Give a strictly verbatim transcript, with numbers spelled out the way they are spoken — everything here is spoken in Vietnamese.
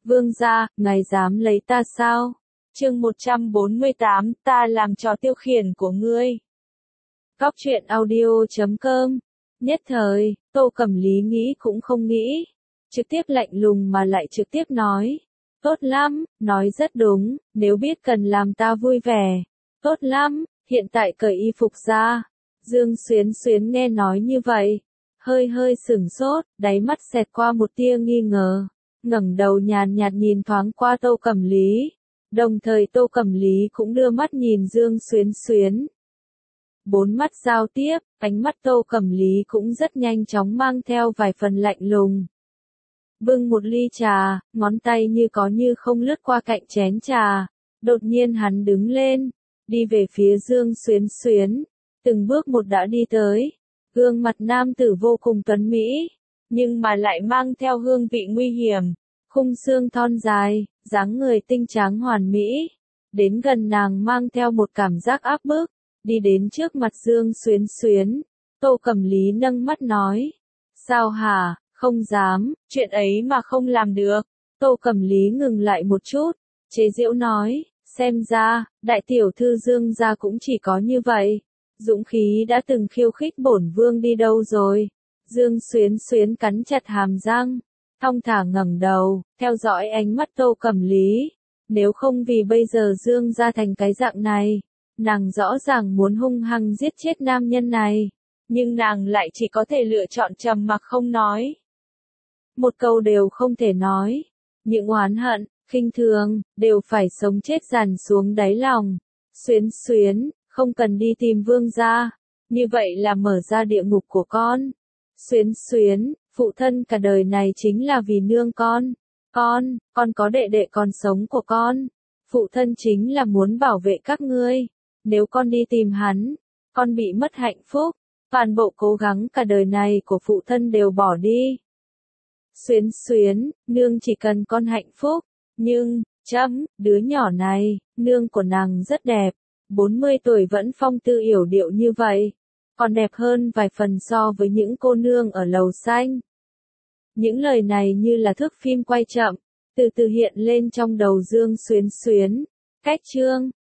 Vương gia, ngài dám lấy ta sao? Chương một trăm bốn mươi tám, ta làm trò tiêu khiển của ngươi. Góc truyện audio chấm com. Nhất thời, Tô Cẩm Lý nghĩ cũng không nghĩ. Trực tiếp lạnh lùng mà lại trực tiếp nói. Tốt lắm, nói rất đúng, nếu biết cần làm ta vui vẻ. Tốt lắm, hiện tại cởi y phục ra. Dương Xuyến Xuyến nghe nói như vậy. Hơi hơi sửng sốt, đáy mắt xẹt qua một tia nghi ngờ. Ngẩng đầu nhàn nhạt nhìn thoáng qua Tô Cẩm Lý. Đồng thời Tô Cẩm Lý cũng đưa mắt nhìn Dương Xuyến Xuyến. Bốn mắt giao tiếp, ánh mắt Tô Cẩm Lý cũng rất nhanh chóng mang theo vài phần lạnh lùng. Bưng một ly trà, ngón tay như có như không lướt qua cạnh chén trà. Đột nhiên hắn đứng lên, đi về phía Dương Xuyến Xuyến. Từng bước một đã đi tới. Gương mặt nam tử vô cùng tuấn mỹ, nhưng mà lại mang theo hương vị nguy hiểm. Khung xương thon dài, dáng người tinh tráng hoàn mỹ. Đến gần nàng mang theo một cảm giác áp bức. Đi đến trước mặt Dương Xuyến Xuyến. Tô Cẩm Lý nâng mắt nói. Sao hả, không dám, chuyện ấy mà không làm được. Tô Cẩm Lý ngừng lại một chút. Chế giễu nói, xem ra, đại tiểu thư Dương gia cũng chỉ có như vậy. Dũng khí đã từng khiêu khích bổn vương đi đâu rồi? Dương Xuyến Xuyến cắn chặt hàm răng, thong thả ngẩng đầu, theo dõi ánh mắt Tô Cẩm Lý. Nếu không vì bây giờ Dương gia thành cái dạng này, nàng rõ ràng muốn hung hăng giết chết nam nhân này, nhưng nàng lại chỉ có thể lựa chọn trầm mặc không nói. Một câu đều không thể nói, những oán hận, khinh thường, đều phải sống chết dàn xuống đáy lòng. Xuyến Xuyến, không cần đi tìm vương gia, như vậy là mở ra địa ngục của con. Xuyến Xuyến, phụ thân cả đời này chính là vì nương con. Con, con có đệ đệ còn sống của con. Phụ thân chính là muốn bảo vệ các ngươi. Nếu con đi tìm hắn, con bị mất hạnh phúc. Toàn bộ cố gắng cả đời này của phụ thân đều bỏ đi. Xuyến Xuyến, nương chỉ cần con hạnh phúc. Nhưng, chấm, đứa nhỏ này, nương của nàng rất đẹp. bốn mươi tuổi vẫn phong tư yểu điệu như vậy. Còn đẹp hơn vài phần so với những cô nương ở lầu xanh. Những lời này như là thước phim quay chậm, từ từ hiện lên trong đầu Dương Xuyến Xuyến. Cách chương,